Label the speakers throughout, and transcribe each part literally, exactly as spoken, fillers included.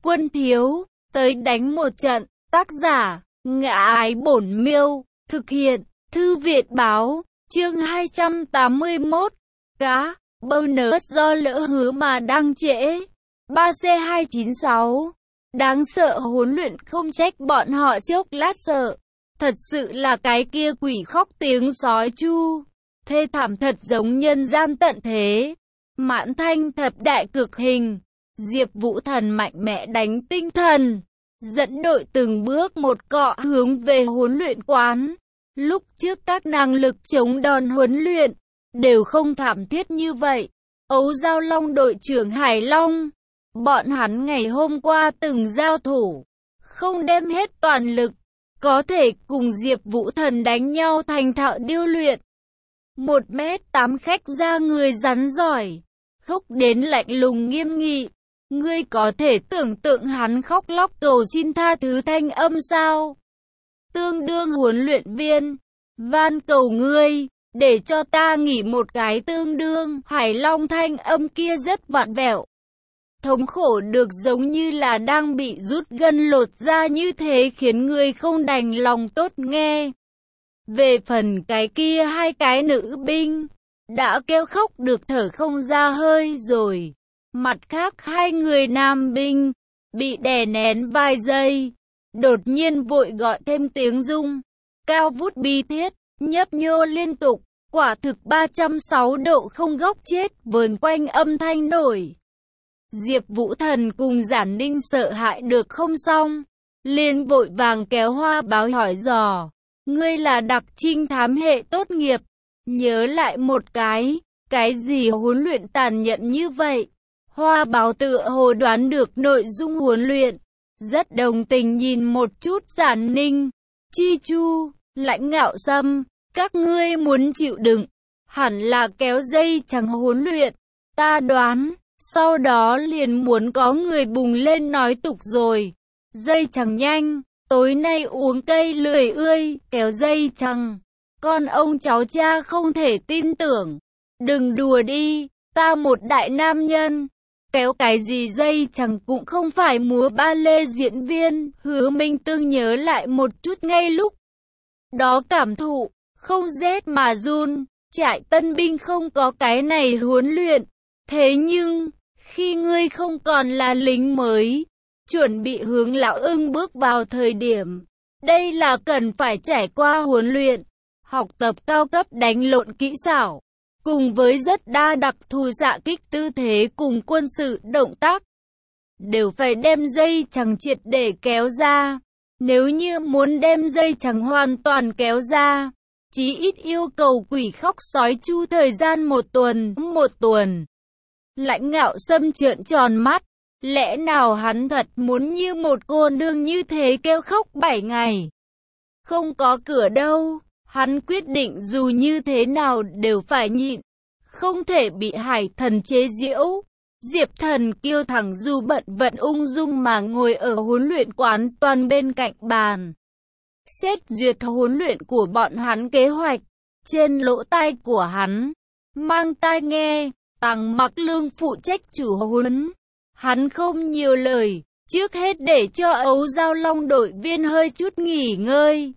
Speaker 1: quân thiếu, tới đánh một trận. Tác giả, Ngã Ái Bổn Miêu, thực hiện, Thư Viện Báo, chương hai trăm tám mươi mốt, cá, bonus do lỡ hứa mà đăng trễ. ba C hai chín sáu, đáng sợ huấn luyện không trách bọn họ chốc lát sợ. Thật sự là cái kia quỷ khóc tiếng sói chu, thê thảm thật giống nhân gian tận thế. Mãn thanh thập đại cực hình, Diệp Vũ Thần mạnh mẽ đánh tinh thần, dẫn đội từng bước một cọ hướng về huấn luyện quán. Lúc trước các năng lực chống đòn huấn luyện đều không thảm thiết như vậy. Ấu Giao Long đội trưởng Hải Long, bọn hắn ngày hôm qua từng giao thủ, không đem hết toàn lực, có thể cùng Diệp Vũ Thần đánh nhau thành thạo điêu luyện. Một mét tám khách ra người rắn giỏi, khóc đến lạnh lùng nghiêm nghị. Ngươi có thể tưởng tượng hắn khóc lóc cầu xin tha thứ thanh âm sao? Tương đương huấn luyện viên, van cầu ngươi, để cho ta nghỉ một cái tương đương. Hải Long thanh âm kia rất vặn vẹo, thống khổ được giống như là đang bị rút gân lột ra như thế, khiến người không đành lòng tốt nghe. Về phần cái kia hai cái nữ binh, đã kêu khóc được thở không ra hơi rồi. Mặt khác hai người nam binh, bị đè nén vài giây, đột nhiên vội gọi thêm tiếng rung, cao vút bi thiết, nhấp nhô liên tục, quả thực ba trăm sáu mươi độ không góc chết, vờn quanh âm thanh nổi. Diệp Vũ Thần cùng Giản Ninh sợ hãi được không xong, liền vội vàng kéo Hoa Báo hỏi dò, ngươi là đặc trinh thám hệ tốt nghiệp, nhớ lại một cái, cái gì huấn luyện tàn nhẫn như vậy? Hoa Báo tựa hồ đoán được nội dung huấn luyện, rất đồng tình nhìn một chút Giản Ninh, Chi Chu, Lãnh Ngạo Sâm, các ngươi muốn chịu đựng, hẳn là kéo dây chẳng huấn luyện, ta đoán. Sau đó liền muốn có người bùng lên nói tục rồi. Dây chẳng nhanh, tối nay uống cây lười ươi, kéo dây chẳng. Con ông cháu cha không thể tin tưởng. Đừng đùa đi, ta một đại nam nhân. Kéo cái gì dây chẳng cũng không phải múa ba lê diễn viên. Hứa Minh Tương nhớ lại một chút ngay lúc đó cảm thụ, không rét mà run. Trại tân binh không có cái này huấn luyện. Thế nhưng, khi ngươi không còn là lính mới, chuẩn bị hướng lão ưng bước vào thời điểm, đây là cần phải trải qua huấn luyện, học tập cao cấp đánh lộn kỹ xảo, cùng với rất đa đặc thù xạ kích tư thế cùng quân sự động tác, đều phải đem dây chằng triệt để kéo ra. Nếu như muốn đem dây chằng hoàn toàn kéo ra, chí ít yêu cầu quỷ khóc sói chu thời gian một tuần, một tuần. Lãnh Ngạo Sâm trợn tròn mắt, lẽ nào hắn thật muốn như một cô nương như thế kêu khóc bảy ngày? Không có cửa đâu, hắn quyết định dù như thế nào đều phải nhịn, không thể bị Hải Thần chế giễu. Diệp Thần kiêu thẳng dù bận vận ung dung mà ngồi ở huấn luyện quán toàn bên cạnh bàn, xét duyệt huấn luyện của bọn hắn kế hoạch. Trên lỗ tai của hắn, mang tai nghe, Tăng Mặc Lương phụ trách chủ huấn. Hắn không nhiều lời, trước hết để cho Ấu Giao Long đội viên hơi chút nghỉ ngơi,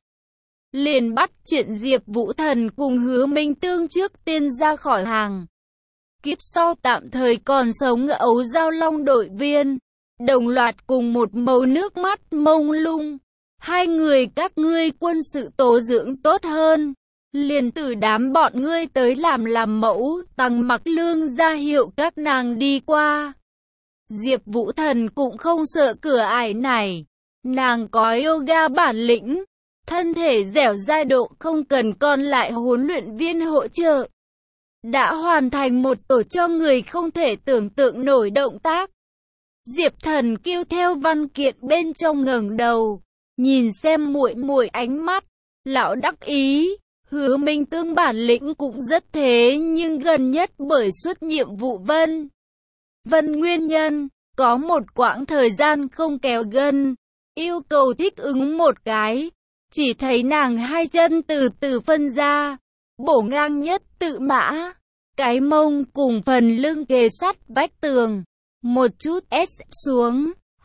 Speaker 1: liền bắt chuyện Diệp Vũ Thần cùng Hứa Minh Tương trước tiên ra khỏi hàng. Kiếp sau tạm thời còn sống Ấu Giao Long đội viên, đồng loạt cùng một màu nước mắt mông lung. Hai người các ngươi quân sự tố dưỡng tốt hơn, liền từ đám bọn ngươi tới làm làm mẫu. Tăng Mặc Lương ra hiệu các nàng đi qua. Diệp Vũ Thần cũng không sợ cửa ải này, nàng có yoga bản lĩnh, thân thể dẻo dai độ không cần còn lại huấn luyện viên hỗ trợ, đã hoàn thành một tổ cho người không thể tưởng tượng nổi động tác. Diệp Thần kêu theo văn kiện bên trong ngẩng đầu, nhìn xem muội muội ánh mắt lão đắc ý. Hứa Minh Tương bản lĩnh cũng rất thế, nhưng gần nhất bởi xuất nhiệm vụ Vân Vân nguyên nhân, có một quãng thời gian không kéo gân, yêu cầu thích ứng một cái. Chỉ thấy nàng hai chân từ từ phân ra, bổ ngang nhất tự mã, cái mông cùng phần lưng kề sát vách tường, một chút ép xuống,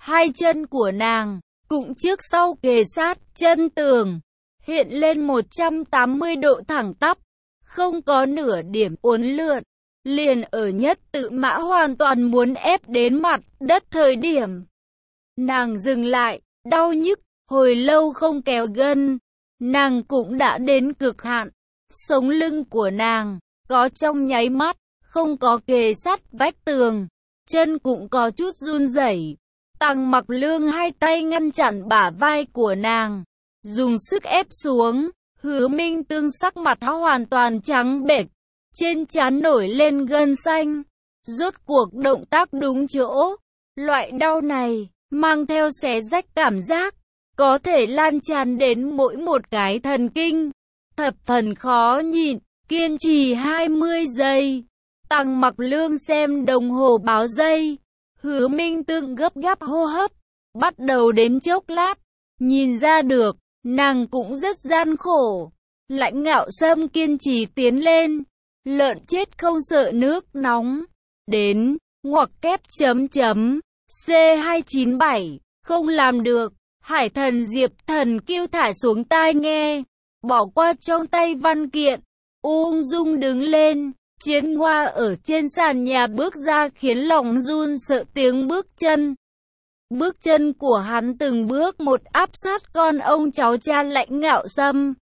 Speaker 1: Hai chân của nàng cũng trước sau kề sát chân tường, hiện lên một trăm tám mươi độ thẳng tắp, không có nửa điểm uốn lượn. Liền ở nhất tự mã hoàn toàn muốn ép đến mặt đất thời điểm, nàng dừng lại, đau nhức, hồi lâu không kéo gân, nàng cũng đã đến cực hạn. Sống lưng của nàng có trong nháy mắt không có kề sát vách tường, chân cũng có chút run rẩy. Tằng Mặc Lương hai tay ngăn chặn bả vai của nàng, dùng sức ép xuống. Hứa Minh Tương sắc mặt hoàn toàn trắng bệch, trên trán nổi lên gân xanh. Rốt cuộc động tác đúng chỗ, loại đau này mang theo xé rách cảm giác, có thể lan tràn đến mỗi một cái thần kinh, thập phần khó nhịn. Kiên trì hai mươi giây. Tằng Mặc Lương xem đồng hồ báo giây. Hứa Minh Tương gấp gáp hô hấp, bắt đầu đến chốc lát, nhìn ra được, nàng cũng rất gian khổ. Lãnh Ngạo Sâm kiên trì tiến lên, lợn chết không sợ nước nóng. Đến, ngoặc kép chấm chấm, C hai chín bảy, không làm được. Hải Thần Diệp Thần Kiêu thả xuống tai nghe, bỏ qua trong tay văn kiện, ung dung đứng lên. Chiến Hoa ở trên sàn nhà bước ra khiến lòng run sợ tiếng bước chân. Bước chân của hắn từng bước một áp sát con ông cháu cha Lãnh Ngạo Sâm.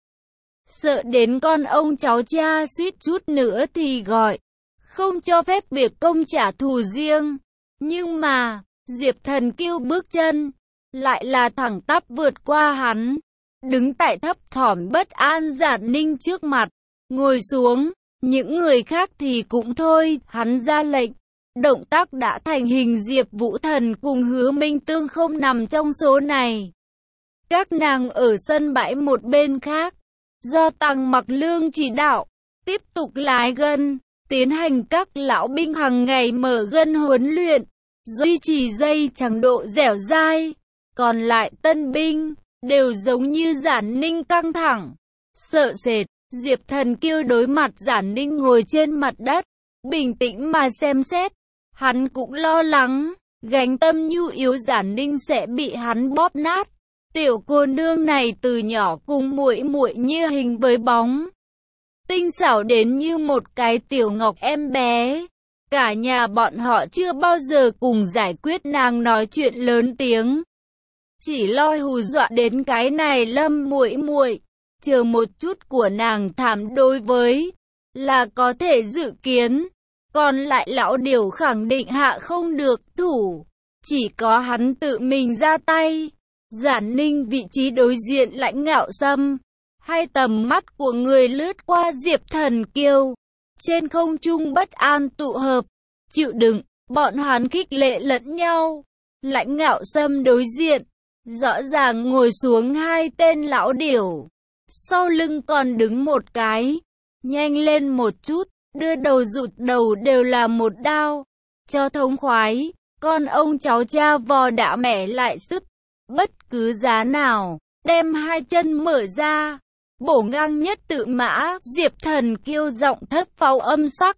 Speaker 1: Sợ đến con ông cháu cha suýt chút nữa thì gọi, không cho phép việc công trả thù riêng. Nhưng mà, Diệp Thần Kiêu bước chân, lại là thẳng tắp vượt qua hắn. Đứng tại thấp thỏm bất an Giản Ninh trước mặt, ngồi xuống. Những người khác thì cũng thôi, hắn ra lệnh. Động tác đã thành hình. Diệp Vũ Thần cùng Hứa Minh Tương không nằm trong số này. Các nàng ở sân bãi một bên khác, do Tằng Mặc Lương chỉ đạo, tiếp tục lái gân, tiến hành các lão binh hàng ngày mở gân huấn luyện, duy trì dây chẳng độ dẻo dai. Còn lại tân binh, đều giống như Giản Ninh căng thẳng, sợ sệt. Diệp Thần Kiêu đối mặt Giản Ninh ngồi trên mặt đất, bình tĩnh mà xem xét. Hắn cũng lo lắng, gánh tâm nhu yếu Giản Ninh sẽ bị hắn bóp nát. Tiểu cô nương này từ nhỏ cùng muội muội như hình với bóng, tinh xảo đến như một cái tiểu ngọc em bé. Cả nhà bọn họ chưa bao giờ cùng giải quyết nàng nói chuyện lớn tiếng, chỉ lo hù dọa đến cái này Lâm muội muội. Chờ một chút của nàng thảm đối với là có thể dự kiến, còn lại lão điều khẳng định hạ không được thủ, chỉ có hắn tự mình ra tay. Giản Ninh vị trí đối diện Lãnh Ngạo Sâm, hai tầm mắt của người lướt qua Diệp Thần Kiêu, trên không trung bất an tụ hợp, chịu đựng, bọn hắn khích lệ lẫn nhau. Lãnh Ngạo Sâm đối diện, rõ ràng ngồi xuống hai tên lão điểu. Sau lưng còn đứng một cái, nhanh lên một chút, đưa đầu rụt đầu đều là một đao, cho thống khoái. Con ông cháu cha vò đã mẻ lại sức, bất cứ giá nào, đem hai chân mở ra, bổ ngang nhất tự mã. Diệp Thần Kiêu giọng thất pháo âm sắc,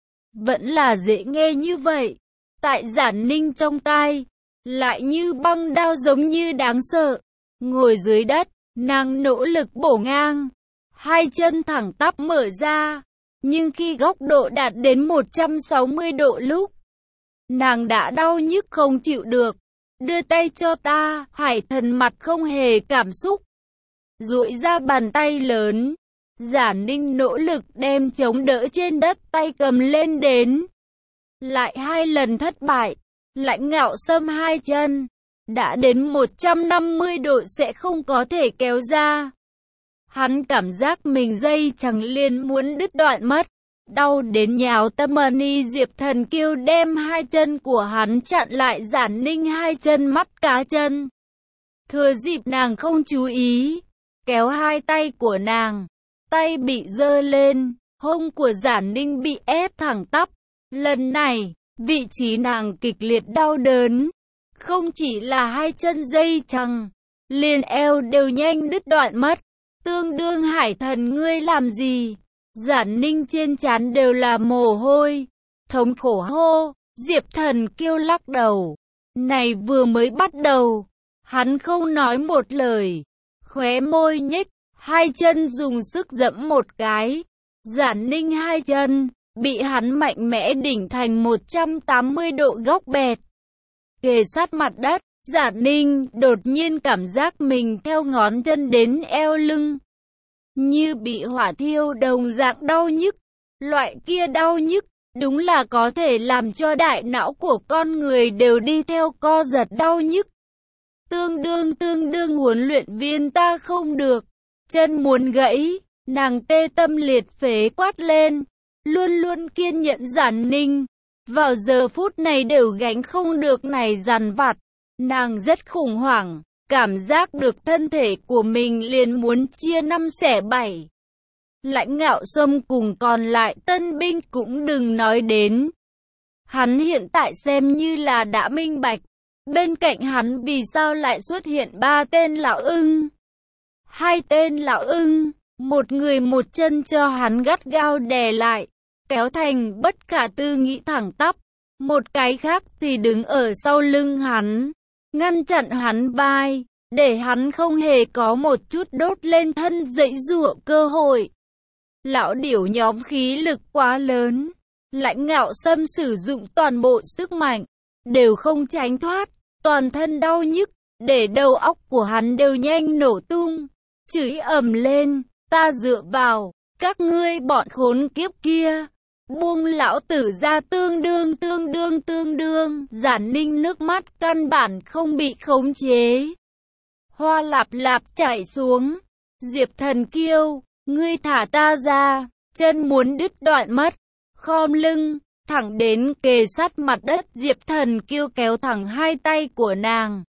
Speaker 1: vẫn là dễ nghe như vậy, tại Giản Ninh trong tai, lại như băng đao giống như đáng sợ. Ngồi dưới đất, nàng nỗ lực bổ ngang, hai chân thẳng tắp mở ra, nhưng khi góc độ đạt đến một trăm sáu mươi độ lúc, nàng đã đau nhức không chịu được. Đưa tay cho ta. Hải Thần mặt không hề cảm xúc, duỗi ra bàn tay lớn. Giản Ninh nỗ lực đem chống đỡ trên đất, tay cầm lên đến, lại hai lần thất bại. Lãnh Ngạo Sâm hai chân đã đến một trăm năm mươi độ sẽ không có thể kéo ra. Hắn cảm giác mình dây chẳng liền muốn đứt đoạn mất, đau đến nhào tâm ni. Diệp Thần Kiêu đem hai chân của hắn chặn lại Giản Ninh hai chân mắt cá chân. Thừa dịp nàng không chú ý, kéo hai tay của nàng, tay bị giơ lên, hông của Giản Ninh bị ép thẳng tắp. Lần này, vị trí nàng kịch liệt đau đớn, không chỉ là hai chân dây chằng, liền eo đều nhanh đứt đoạn mất. Tương đương. Hải Thần ngươi làm gì? Giản Ninh trên trán đều là mồ hôi, thống khổ hô. Diệp Thần Kiêu lắc đầu, này vừa mới bắt đầu. Hắn không nói một lời, khóe môi nhếch, hai chân dùng sức giẫm một cái. Giản Ninh hai chân bị hắn mạnh mẽ đỉnh thành một trăm tám mươi độ góc bẹt. Kề sát mặt đất, Giản Ninh đột nhiên cảm giác mình theo ngón chân đến eo lưng như bị hỏa thiêu đồng dạng đau nhức. Loại kia đau nhức đúng là có thể làm cho đại não của con người đều đi theo co giật đau nhức. Tương đương tương đương huấn luyện viên ta không được, chân muốn gãy, nàng tê tâm liệt phế quát lên. Luôn luôn kiên nhẫn Giản Ninh, vào giờ phút này đều gánh không được này dằn vặt. Nàng rất khủng hoảng, cảm giác được thân thể của mình liền muốn chia năm xẻ bảy. Lãnh Ngạo Sâm cùng còn lại tân binh cũng đừng nói đến. Hắn hiện tại xem như là đã minh bạch, bên cạnh hắn vì sao lại xuất hiện ba tên lão ưng. Hai tên lão ưng, một người một chân cho hắn gắt gao đè lại, kéo thành bất khả tư nghị thẳng tắp. Một cái khác thì đứng ở sau lưng hắn, ngăn chặn hắn vai, để hắn không hề có một chút đốt lên thân giãy giụa cơ hội. Lão điểu nhóm khí lực quá lớn, Lãnh Ngạo Sâm sử dụng toàn bộ sức mạnh, đều không tránh thoát, toàn thân đau nhức, để đầu óc của hắn đều nhanh nổ tung, chửi ầm lên, ta dựa vào, các ngươi bọn khốn kiếp kia, buông lão tử ra tương đương tương đương tương đương. Giản Ninh nước mắt căn bản không bị khống chế, hoa lạp lạp chảy xuống. Diệp Thần Kiêu, ngươi thả ta ra, chân muốn đứt đoạn mất, khom lưng, thẳng đến kề sát mặt đất. Diệp Thần Kiêu kéo thẳng hai tay của nàng,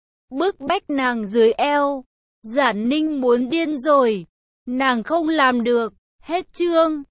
Speaker 1: bức bách nàng dưới eo. Giản Ninh muốn điên rồi, nàng không làm được, hết chương.